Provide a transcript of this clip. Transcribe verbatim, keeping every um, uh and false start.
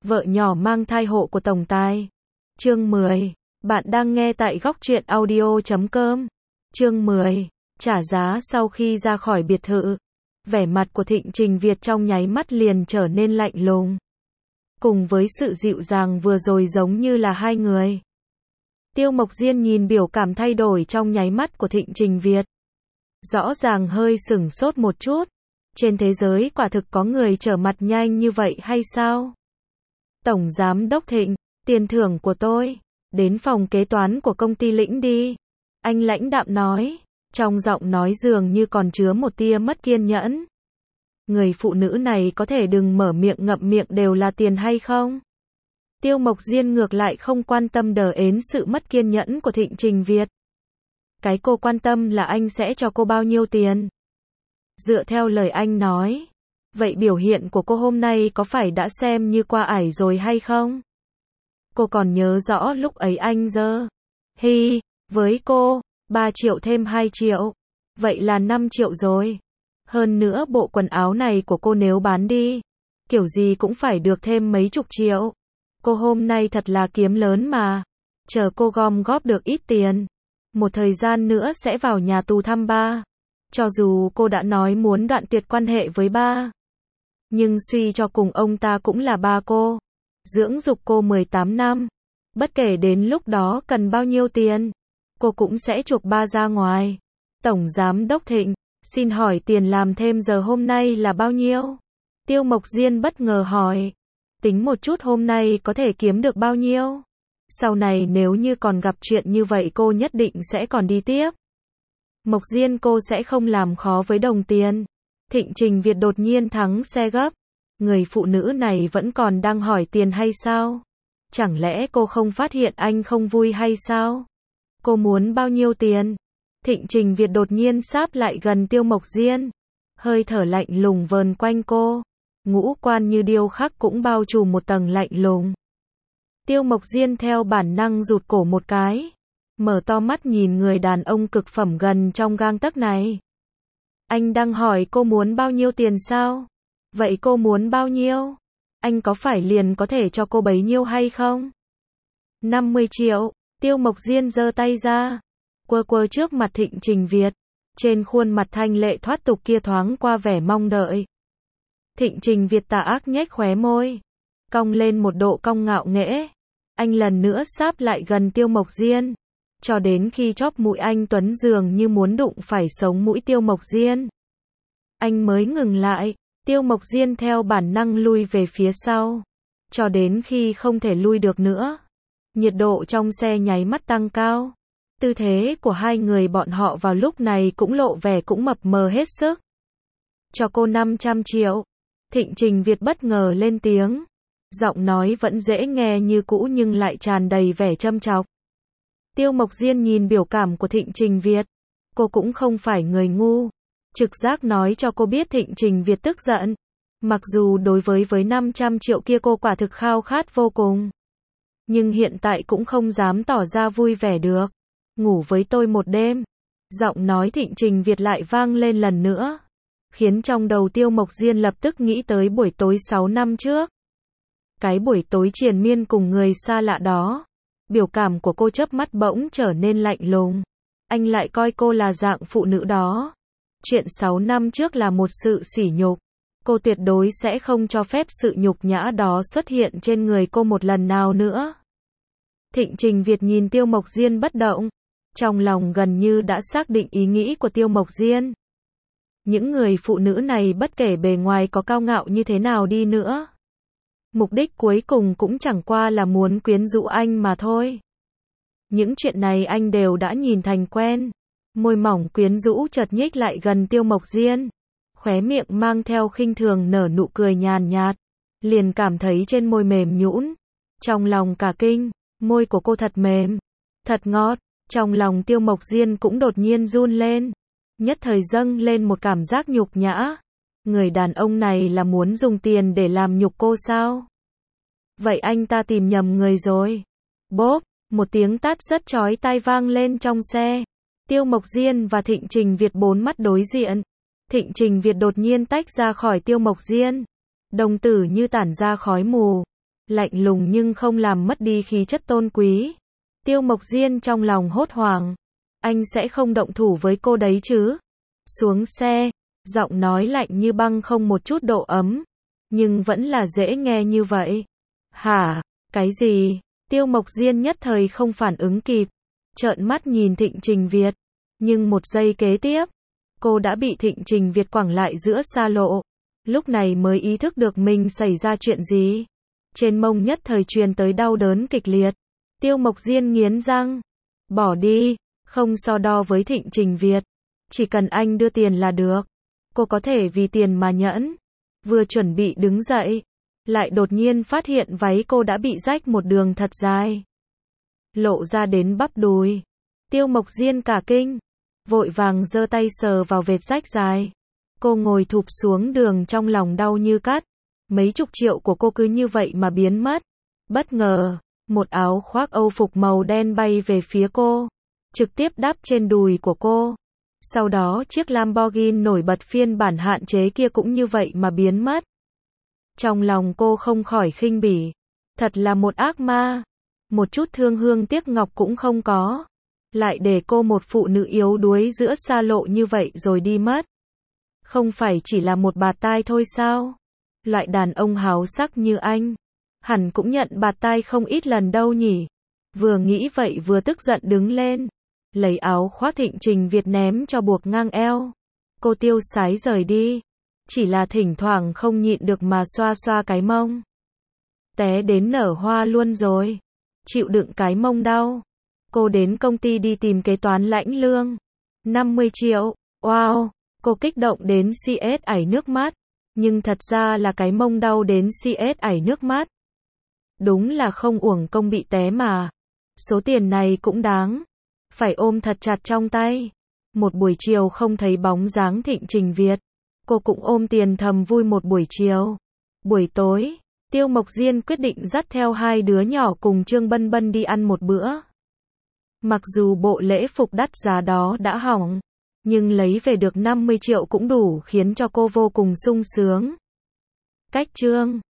Vợ nhỏ mang thai hộ của tổng tài. Chương mười. Bạn đang nghe tại góc truyện audio chấm com. Chương mười. Trả giá sau khi ra khỏi biệt thự. Vẻ mặt của Thịnh Trình Việt trong nháy mắt liền trở nên lạnh lùng. Cùng với sự dịu dàng vừa rồi giống như là hai người. Tiêu Mộc Diên nhìn biểu cảm thay đổi trong nháy mắt của Thịnh Trình Việt. Rõ ràng hơi sửng sốt một chút. Trên thế giới quả thực có người trở mặt nhanh như vậy hay sao? Tổng Giám Đốc Thịnh, tiền thưởng của tôi, đến phòng kế toán của công ty lĩnh đi. Anh lãnh đạm nói, trong giọng nói dường như còn chứa một tia mất kiên nhẫn. Người phụ nữ này có thể đừng mở miệng ngậm miệng đều là tiền hay không? Tiêu Mộc Diên ngược lại không quan tâm đờ ến sự mất kiên nhẫn của Thịnh Trình Việt. Cái cô quan tâm là anh sẽ cho cô bao nhiêu tiền? Dựa theo lời anh nói, vậy biểu hiện của cô hôm nay có phải đã xem như qua ải rồi hay không? Cô còn nhớ rõ lúc ấy anh dơ hi với cô, ba triệu thêm hai triệu, vậy là năm triệu rồi. Hơn nữa bộ quần áo này của cô nếu bán đi, kiểu gì cũng phải được thêm mấy chục triệu. Cô hôm nay thật là kiếm lớn mà. Chờ cô gom góp được ít tiền, một thời gian nữa sẽ vào nhà tù thăm ba. Cho dù cô đã nói muốn đoạn tuyệt quan hệ với ba, nhưng suy cho cùng ông ta cũng là ba cô, dưỡng dục cô mười tám năm. Bất kể đến lúc đó cần bao nhiêu tiền, cô cũng sẽ chuộc ba ra ngoài. Tổng Giám Đốc Thịnh, xin hỏi tiền làm thêm giờ hôm nay là bao nhiêu? Tiêu Mộc Diên bất ngờ hỏi. Tính một chút hôm nay có thể kiếm được bao nhiêu? Sau này nếu như còn gặp chuyện như vậy cô nhất định sẽ còn đi tiếp. Mộc Diên cô sẽ không làm khó với đồng tiền. Thịnh Trình Việt đột nhiên thắng xe gấp. Người phụ nữ này vẫn còn đang hỏi tiền hay sao? Chẳng lẽ cô không phát hiện anh không vui hay sao? Cô muốn bao nhiêu tiền? Thịnh Trình Việt đột nhiên sáp lại gần Tiêu Mộc Diên. Hơi thở lạnh lùng vờn quanh cô. Ngũ quan như điêu khắc cũng bao trùm một tầng lạnh lùng. Tiêu Mộc Diên theo bản năng rụt cổ một cái. Mở to mắt nhìn người đàn ông cực phẩm gần trong gang tấc này. Anh đang hỏi cô muốn bao nhiêu tiền sao? Vậy cô muốn bao nhiêu? Anh có phải liền có thể cho cô bấy nhiêu hay không? năm mươi triệu, Tiêu Mộc Diên giơ tay ra, quơ quơ trước mặt Thịnh Trình Việt. Trên khuôn mặt thanh lệ thoát tục kia thoáng qua vẻ mong đợi. Thịnh Trình Việt tà ác nhếch khóe môi, cong lên một độ cong ngạo nghễ. Anh lần nữa sáp lại gần Tiêu Mộc Diên, cho đến khi chóp mũi anh tuấn dường như muốn đụng phải sống mũi Tiêu Mộc Diên. Anh mới ngừng lại. Tiêu Mộc Diên theo bản năng lui về phía sau, cho đến khi không thể lui được nữa. Nhiệt độ trong xe nháy mắt tăng cao. Tư thế của hai người bọn họ vào lúc này cũng lộ vẻ cũng mập mờ hết sức. Cho cô năm trăm triệu. Thịnh Trình Việt bất ngờ lên tiếng. Giọng nói vẫn dễ nghe như cũ nhưng lại tràn đầy vẻ châm chọc. Tiêu Mộc Diên nhìn biểu cảm của Thịnh Trình Việt. Cô cũng không phải người ngu. Trực giác nói cho cô biết Thịnh Trình Việt tức giận. Mặc dù đối với với năm trăm triệu kia cô quả thực khao khát vô cùng. Nhưng hiện tại cũng không dám tỏ ra vui vẻ được. Ngủ với tôi một đêm. Giọng nói Thịnh Trình Việt lại vang lên lần nữa. Khiến trong đầu Tiêu Mộc Diên lập tức nghĩ tới buổi tối sáu năm trước. Cái buổi tối triền miên cùng người xa lạ đó. Biểu cảm của cô chớp mắt bỗng trở nên lạnh lùng. Anh lại coi cô là dạng phụ nữ đó. Chuyện sáu năm trước là một sự sỉ nhục. Cô tuyệt đối sẽ không cho phép sự nhục nhã đó xuất hiện trên người cô một lần nào nữa. Thịnh Trình Việt nhìn Tiêu Mộc Diên bất động. Trong lòng gần như đã xác định ý nghĩ của Tiêu Mộc Diên. Những người phụ nữ này bất kể bề ngoài có cao ngạo như thế nào đi nữa. Mục đích cuối cùng cũng chẳng qua là muốn quyến rũ anh mà thôi. Những chuyện này anh đều đã nhìn thành quen. Môi mỏng quyến rũ chợt nhích lại gần Tiêu Mộc Diên. Khóe miệng mang theo khinh thường nở nụ cười nhàn nhạt. Liền cảm thấy trên môi mềm nhũn. Trong lòng cả kinh, môi của cô thật mềm, thật ngọt. Trong lòng Tiêu Mộc Diên cũng đột nhiên run lên. Nhất thời dâng lên một cảm giác nhục nhã. Người đàn ông này là muốn dùng tiền để làm nhục cô sao? Vậy anh ta tìm nhầm người rồi. Bốp, một tiếng tát rất chói tai vang lên trong xe. Tiêu Mộc Diên và Thịnh Trình Việt bốn mắt đối diện. Thịnh Trình Việt đột nhiên tách ra khỏi Tiêu Mộc Diên. Đồng tử như tản ra khói mù. lạnh lùng nhưng không làm mất đi khí chất tôn quý. Tiêu Mộc Diên trong lòng hốt hoảng. Anh sẽ không động thủ với cô đấy chứ? Xuống xe, giọng nói lạnh như băng không một chút độ ấm, nhưng vẫn là dễ nghe như vậy. Hả? Cái gì? Tiêu Mộc Diên nhất thời không phản ứng kịp, trợn mắt nhìn Thịnh Trình Việt. Nhưng một giây kế tiếp, cô đã bị Thịnh Trình Việt quẳng lại giữa xa lộ. Lúc này mới ý thức được mình xảy ra chuyện gì. Trên mông nhất thời truyền tới đau đớn kịch liệt. Tiêu Mộc Diên nghiến răng. Bỏ đi, không so đo với Thịnh Trình Việt. Chỉ cần anh đưa tiền là được. Cô có thể vì tiền mà nhẫn. Vừa chuẩn bị đứng dậy, lại đột nhiên phát hiện váy cô đã bị rách một đường thật dài, lộ ra đến bắp đùi. Tiêu Mộc Diên cả kinh, vội vàng giơ tay sờ vào vết rách dài. Cô ngồi thụp xuống đường trong lòng đau như cắt. Mấy chục triệu của cô cứ như vậy mà biến mất. Bất ngờ, một áo khoác Âu phục màu đen bay về phía cô, trực tiếp đáp trên đùi của cô. Sau đó chiếc Lamborghini nổi bật phiên bản hạn chế kia cũng như vậy mà biến mất. Trong lòng cô không khỏi khinh bỉ. Thật là một ác ma. Một chút thương hương tiếc ngọc cũng không có. Lại để cô một phụ nữ yếu đuối giữa xa lộ như vậy rồi đi mất. Không phải chỉ là một bạt tai thôi sao? Loại đàn ông háo sắc như anh, hẳn cũng nhận bạt tai không ít lần đâu nhỉ? Vừa nghĩ vậy vừa tức giận đứng lên, lấy áo khoác Thịnh Trình Việt ném cho buộc ngang eo. Cô tiêu sái rời đi, chỉ là thỉnh thoảng không nhịn được mà xoa xoa cái mông. Té đến nở hoa luôn rồi, chịu đựng cái mông đau. Cô đến công ty đi tìm kế toán lãnh lương. năm mươi triệu, wow, cô kích động đến xê ét ảy nước mắt. Nhưng thật ra là cái mông đau đến xê ét ảy nước mắt. Đúng là không uổng công bị té mà. Số tiền này cũng đáng. Phải ôm thật chặt trong tay. Một buổi chiều không thấy bóng dáng Thịnh Trình Việt. Cô cũng ôm tiền thầm vui một buổi chiều. Buổi tối, Tiêu Mộc Diên quyết định dắt theo hai đứa nhỏ cùng Trương Bân Bân đi ăn một bữa. Mặc dù bộ lễ phục đắt giá đó đã hỏng, nhưng lấy về được năm mươi triệu cũng đủ khiến cho cô vô cùng sung sướng. Cách chương